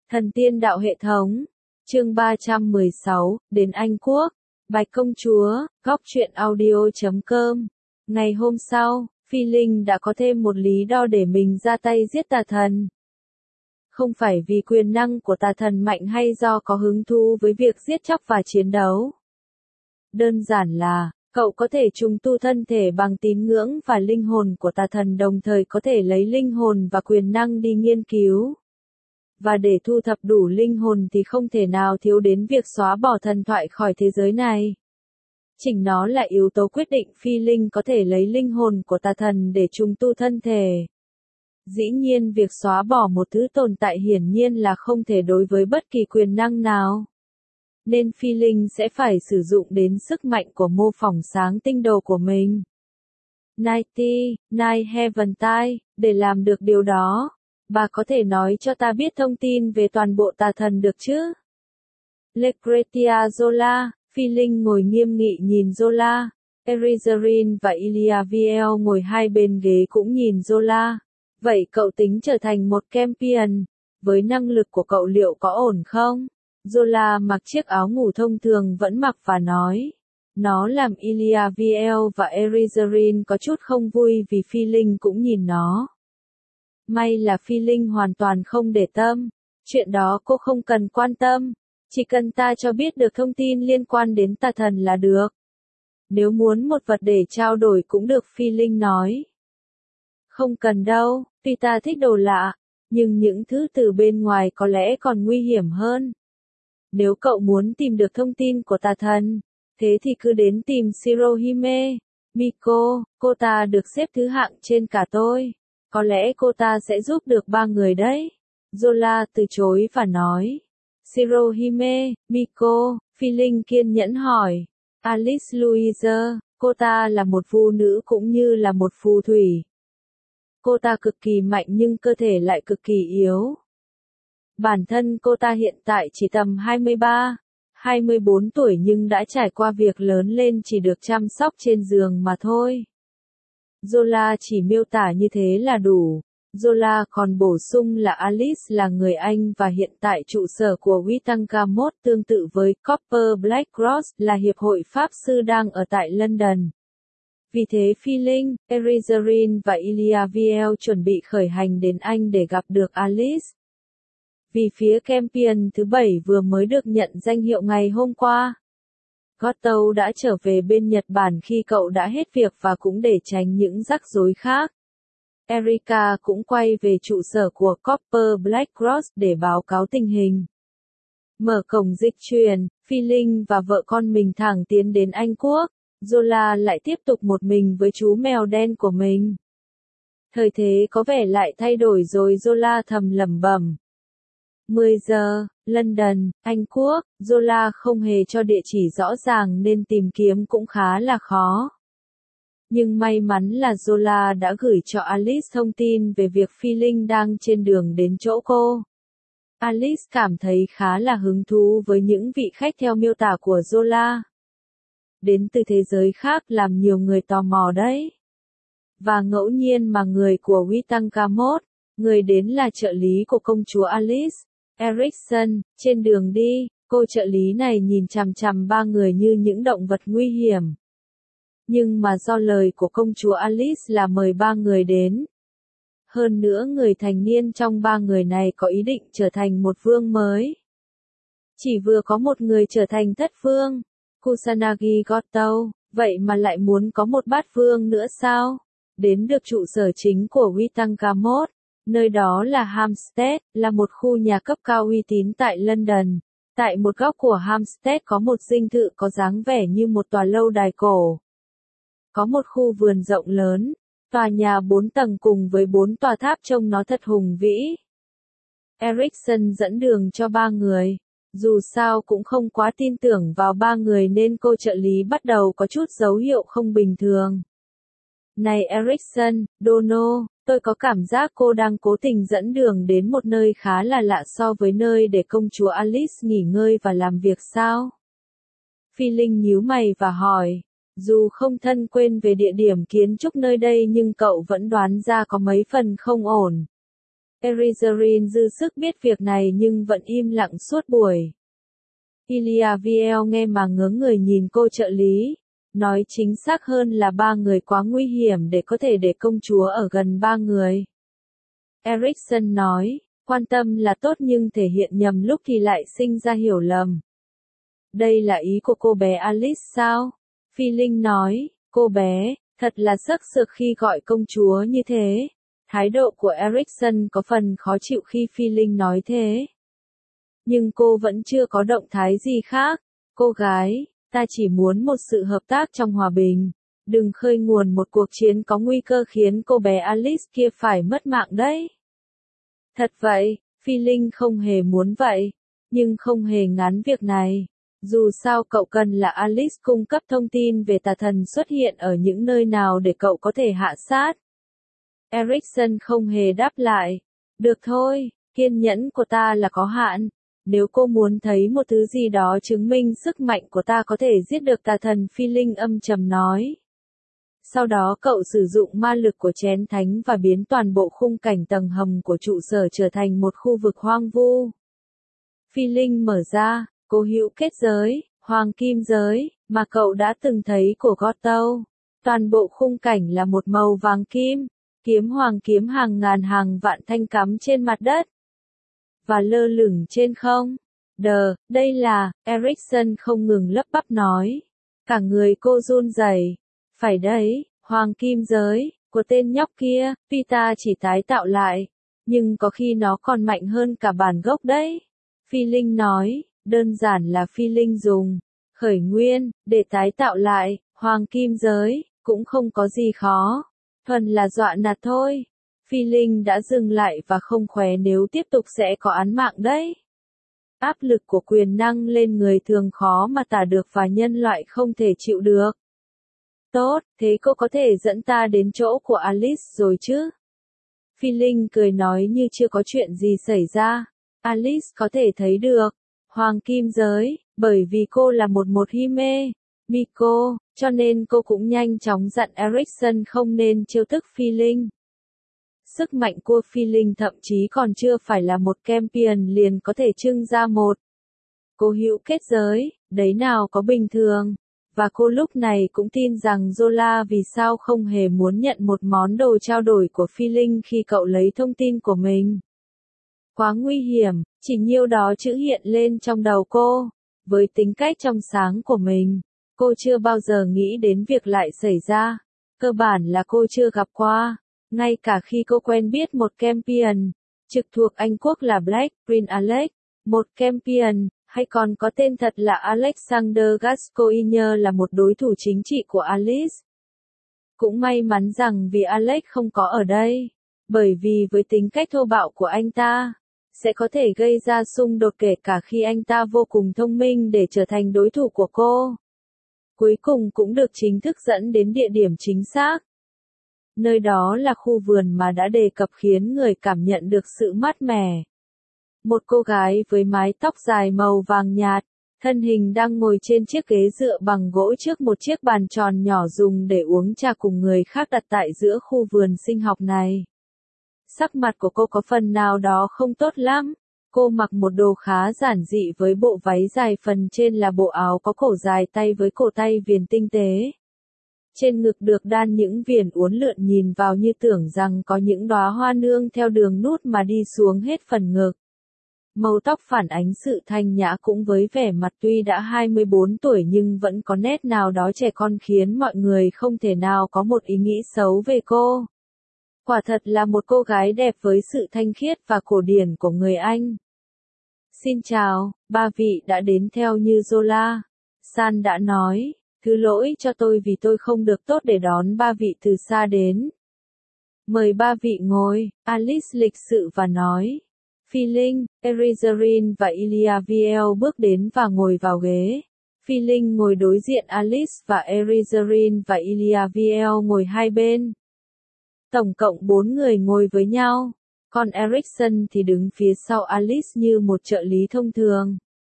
Thần tiên đạo hệ thống. Chương 316, đến Anh Quốc. Bạch công chúa, góc truyện audio.com. Ngày hôm sau, Phi Linh đã có thêm một lý do để mình ra tay giết tà thần. Không phải vì quyền năng của tà thần mạnh hay do có hứng thú với việc giết chóc và chiến đấu. Đơn giản là, cậu có thể trùng tu thân thể bằng tín ngưỡng và linh hồn của tà thần, đồng thời có thể lấy linh hồn và quyền năng đi nghiên cứu. Và để thu thập đủ linh hồn thì không thể nào thiếu đến việc xóa bỏ thần thoại khỏi thế giới này. Chính nó là yếu tố quyết định Phi Linh có thể lấy linh hồn của tà thần để trùng tu thân thể. Dĩ nhiên việc xóa bỏ một thứ tồn tại hiển nhiên là không thể đối với bất kỳ quyền năng nào. Nên Phi Linh sẽ phải sử dụng đến sức mạnh của mô phỏng sáng tinh đồ của mình. Night Heaventide, để làm được điều đó, bà có thể nói cho ta biết thông tin về toàn bộ tà thần được chứ? Lucretia Zola, Phi Linh ngồi nghiêm nghị nhìn Zola, Erizarin và Iliaviel ngồi hai bên ghế cũng nhìn Zola. Vậy cậu tính trở thành một champion, với năng lực của cậu liệu có ổn không? Zola mặc chiếc áo ngủ thông thường vẫn mặc và nói. Nó làm Iliaviel và Erizarin có chút không vui vì Phi Linh cũng nhìn nó. May là Phi Linh hoàn toàn không để tâm. Chuyện đó cô không cần quan tâm. Chỉ cần ta cho biết được thông tin liên quan đến tà thần là được. Nếu muốn một vật để trao đổi cũng được, Phi Linh nói. Không cần đâu, tuy ta thích đồ lạ, nhưng những thứ từ bên ngoài có lẽ còn nguy hiểm hơn. Nếu cậu muốn tìm được thông tin của tà thần, thế thì cứ đến tìm Shirohime Miko, cô ta được xếp thứ hạng trên cả tôi. Có lẽ cô ta sẽ giúp được ba người đấy. Zola từ chối và nói. Shirohime Miko, Phi Linh kiên nhẫn hỏi. Alice Louise, cô ta là một phù nữ cũng như là một phù thủy. Cô ta cực kỳ mạnh nhưng cơ thể lại cực kỳ yếu. Bản thân cô ta hiện tại chỉ tầm 23, 24 tuổi nhưng đã trải qua việc lớn lên chỉ được chăm sóc trên giường mà thôi. Zola chỉ miêu tả như thế là đủ. Zola còn bổ sung là Alice là người Anh và hiện tại trụ sở của Witangamot tương tự với Copper Black Cross là hiệp hội pháp sư đang ở tại London. Vì thế Phi Linh, Erizarin và Iliaviel chuẩn bị khởi hành đến Anh để gặp được Alice. Vì phía champion thứ 7 vừa mới được nhận danh hiệu ngày hôm qua. Goto đã trở về bên Nhật Bản khi cậu đã hết việc và cũng để tránh những rắc rối khác. Erika cũng quay về trụ sở của Copper Black Cross để báo cáo tình hình. Mở cổng dịch chuyển, Phi Linh và vợ con mình thẳng tiến đến Anh Quốc. Zola lại tiếp tục một mình với chú mèo đen của mình. Thời thế có vẻ lại thay đổi rồi, Zola thầm lẩm bẩm. 10 giờ, London, Anh Quốc, Zola không hề cho địa chỉ rõ ràng nên tìm kiếm cũng khá là khó. Nhưng may mắn là Zola đã gửi cho Alice thông tin về việc Phi Linh đang trên đường đến chỗ cô. Alice cảm thấy khá là hứng thú với những vị khách theo miêu tả của Zola. Đến từ thế giới khác làm nhiều người tò mò đấy. Và ngẫu nhiên mà người của Witangamot, người đến là trợ lý của công chúa Alice, Erickson. Trên đường đi, cô trợ lý này nhìn chằm chằm ba người như những động vật nguy hiểm. Nhưng mà do lời của công chúa Alice là mời ba người đến. Hơn nữa người thành niên trong ba người này có ý định trở thành một vương mới. Chỉ vừa có một người trở thành thất vương, Kusanagi Goto, vậy mà lại muốn có một bát vương nữa sao? Đến được trụ sở chính của Witangamot, nơi đó là Hampstead, là một khu nhà cấp cao uy tín tại London. Tại một góc của Hampstead có một dinh thự có dáng vẻ như một tòa lâu đài cổ. Có một khu vườn rộng lớn, tòa nhà 4 tầng cùng với 4 tòa tháp trông nó thật hùng vĩ. Erickson dẫn đường cho ba người. Dù sao cũng không quá tin tưởng vào ba người nên cô trợ lý bắt đầu có chút dấu hiệu không bình thường. Này Erickson, Dono, tôi có cảm giác cô đang cố tình dẫn đường đến một nơi khá là lạ so với nơi để công chúa Alice nghỉ ngơi và làm việc sao? Phi Linh nhíu mày và hỏi. Dù không thân quên về địa điểm kiến trúc nơi đây nhưng cậu vẫn đoán ra có mấy phần không ổn. Erizarin dư sức biết việc này nhưng vẫn im lặng suốt buổi. Ilia Viel nghe mà ngớ người nhìn cô trợ lý. Nói chính xác hơn là 3 người quá nguy hiểm để có thể để công chúa ở gần 3 người. Erikson nói, quan tâm là tốt nhưng thể hiện nhầm lúc thì lại sinh ra hiểu lầm. Đây là ý của cô bé Alice sao? Phi Linh nói, cô bé, thật là sắc sược khi gọi công chúa như thế. Thái độ của Erikson có phần khó chịu khi Phi Linh nói thế. Nhưng cô vẫn chưa có động thái gì khác. Cô gái, ta chỉ muốn một sự hợp tác trong hòa bình. Đừng khơi nguồn một cuộc chiến có nguy cơ khiến cô bé Alice kia phải mất mạng đấy. Thật vậy, Phi Linh không hề muốn vậy. Nhưng không hề ngán việc này. Dù sao cậu cần là Alice cung cấp thông tin về tà thần xuất hiện ở những nơi nào để cậu có thể hạ sát. Erikson không hề đáp lại. Được thôi, kiên nhẫn của ta là có hạn. Nếu cô muốn thấy một thứ gì đó chứng minh sức mạnh của ta có thể giết được tà thần, Phi Linh âm trầm nói. Sau đó cậu sử dụng ma lực của chén thánh và biến toàn bộ khung cảnh tầng hầm của trụ sở trở thành một khu vực hoang vu. Phi Linh mở ra, cố hữu kết giới, hoàng kim giới, mà cậu đã từng thấy của Gothel. Toàn bộ khung cảnh là một màu vàng kim, kiếm hoàng kiếm hàng ngàn hàng vạn thanh cắm trên mặt đất. Và lơ lửng trên không. Đây là, Erikson không ngừng lắp bắp nói. Cả người cô run rẩy. Phải đấy, hoàng kim giới, của tên nhóc kia, tuy ta chỉ tái tạo lại. Nhưng có khi nó còn mạnh hơn cả bản gốc đấy. Phi Linh nói, đơn giản là Phi Linh dùng. Khởi nguyên, để tái tạo lại, hoàng kim giới, cũng không có gì khó. Thuần là dọa nạt thôi. Phi Linh đã dừng lại và không khóe nếu tiếp tục sẽ có án mạng đấy. Áp lực của quyền năng lên người thường khó mà tả được và nhân loại không thể chịu được. Tốt, thế cô có thể dẫn ta đến chỗ của Alice rồi chứ? Phi Linh cười nói như chưa có chuyện gì xảy ra. Alice có thể thấy được. Hoàng kim giới, bởi vì cô là một Hime, Miko, cho nên cô cũng nhanh chóng dặn Erikson không nên trêu tức Phi Linh. Sức mạnh của Phi Linh thậm chí còn chưa phải là một champion liền có thể trưng ra một. Cô hữu kết giới, đấy nào có bình thường. Và cô lúc này cũng tin rằng Zola vì sao không hề muốn nhận một món đồ trao đổi của Phi Linh khi cậu lấy thông tin của mình. Quá nguy hiểm, chỉ nhiêu đó chữ hiện lên trong đầu cô. Với tính cách trong sáng của mình, cô chưa bao giờ nghĩ đến việc lại xảy ra. Cơ bản là cô chưa gặp qua. Ngay cả khi cô quen biết một champion, trực thuộc Anh quốc là Black Prince Alex, một champion, hay còn có tên thật là Alexander Gascoigne là một đối thủ chính trị của Alice. Cũng may mắn rằng vì Alex không có ở đây, bởi vì với tính cách thô bạo của anh ta, sẽ có thể gây ra xung đột kể cả khi anh ta vô cùng thông minh để trở thành đối thủ của cô. Cuối cùng cũng được chính thức dẫn đến địa điểm chính xác. Nơi đó là khu vườn mà đã đề cập khiến người cảm nhận được sự mát mẻ. Một cô gái với mái tóc dài màu vàng nhạt, thân hình đang ngồi trên chiếc ghế dựa bằng gỗ trước một chiếc bàn tròn nhỏ dùng để uống trà cùng người khác đặt tại giữa khu vườn sinh học này. Sắc mặt của cô có phần nào đó không tốt lắm. Cô mặc một đồ khá giản dị với bộ váy dài, phần trên là bộ áo có cổ dài tay với cổ tay viền tinh tế. Trên ngực được đan những viền uốn lượn nhìn vào như tưởng rằng có những đóa hoa nương theo đường nút mà đi xuống hết phần ngực. Màu tóc phản ánh sự thanh nhã cũng với vẻ mặt tuy đã 24 tuổi nhưng vẫn có nét nào đó trẻ con khiến mọi người không thể nào có một ý nghĩ xấu về cô. Quả thật là một cô gái đẹp với sự thanh khiết và cổ điển của người Anh. Xin chào, ba vị đã đến theo như Zola. San đã nói, thứ lỗi cho tôi vì tôi không được tốt để đón ba vị từ xa đến. Mời ba vị ngồi, Alice lịch sự và nói. Phi Linh, Erizarin và Ilia Viel bước đến và ngồi vào ghế. Phi Linh ngồi đối diện Alice và Erizarin và Ilia Viel ngồi hai bên. Tổng cộng 4 người ngồi với nhau, còn Erikson thì đứng phía sau Alice như một trợ lý thông thường.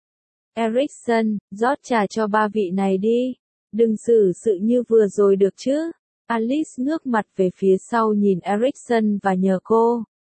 Erikson, rót trà cho ba vị này đi. Đừng xử sự như vừa rồi được chứ. Alice ngước mặt về phía sau nhìn Erikson và nhờ cô.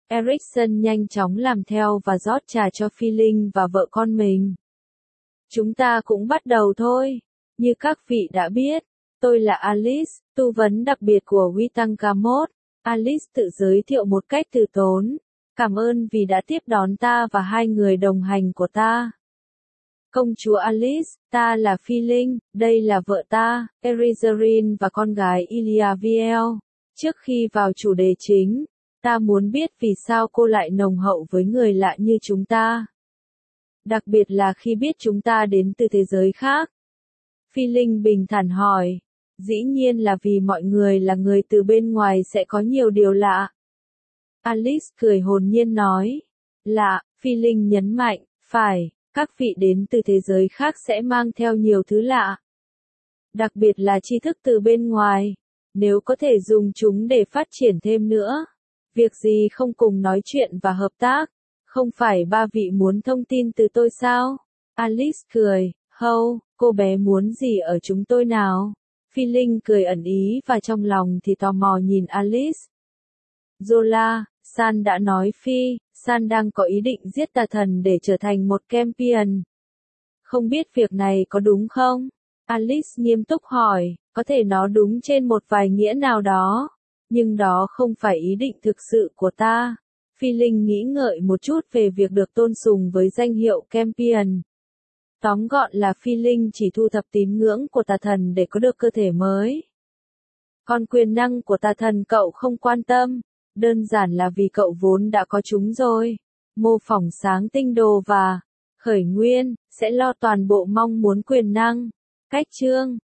Erickson nhanh chóng làm theo và rót trà cho Phi Linh và vợ con mình. Chúng ta cũng bắt đầu thôi. Như các vị đã biết, tôi là Alice, tư vấn đặc biệt của Witangamot. Alice tự giới thiệu một cách từ tốn. Cảm ơn vì đã tiếp đón ta và hai người đồng hành của ta. Công chúa Alice, ta là Phi Linh, đây là vợ ta, Erizarine và con gái Iliaviel. Trước khi vào chủ đề chính, ta muốn biết vì sao cô lại nồng hậu với người lạ như chúng ta. Đặc biệt là khi biết chúng ta đến từ thế giới khác. Phi Linh bình thản hỏi. Dĩ nhiên là vì mọi người là người từ bên ngoài sẽ có nhiều điều lạ. Alice cười hồn nhiên nói. Lạ, Phi Linh nhấn mạnh, phải, các vị đến từ thế giới khác sẽ mang theo nhiều thứ lạ. Đặc biệt là tri thức từ bên ngoài. Nếu có thể dùng chúng để phát triển thêm nữa. Việc gì không cùng nói chuyện và hợp tác? Không phải ba vị muốn thông tin từ tôi sao? Alice cười, hâu, cô bé muốn gì ở chúng tôi nào? Phi Linh cười ẩn ý và trong lòng thì tò mò nhìn Alice. Zola, San đã nói San đang có ý định giết tà thần để trở thành một champion. Không biết việc này có đúng không? Alice nghiêm túc hỏi, có thể nó đúng trên một vài nghĩa nào đó. Nhưng đó không phải ý định thực sự của ta. Phi Linh nghĩ ngợi một chút về việc được tôn sùng với danh hiệu champion. Tóm gọn là Phi Linh chỉ thu thập tín ngưỡng của tà thần để có được cơ thể mới. Còn quyền năng của tà thần cậu không quan tâm, đơn giản là vì cậu vốn đã có chúng rồi. Mô phỏng sáng tinh đồ và khởi nguyên sẽ lo toàn bộ mong muốn quyền năng. Cách chương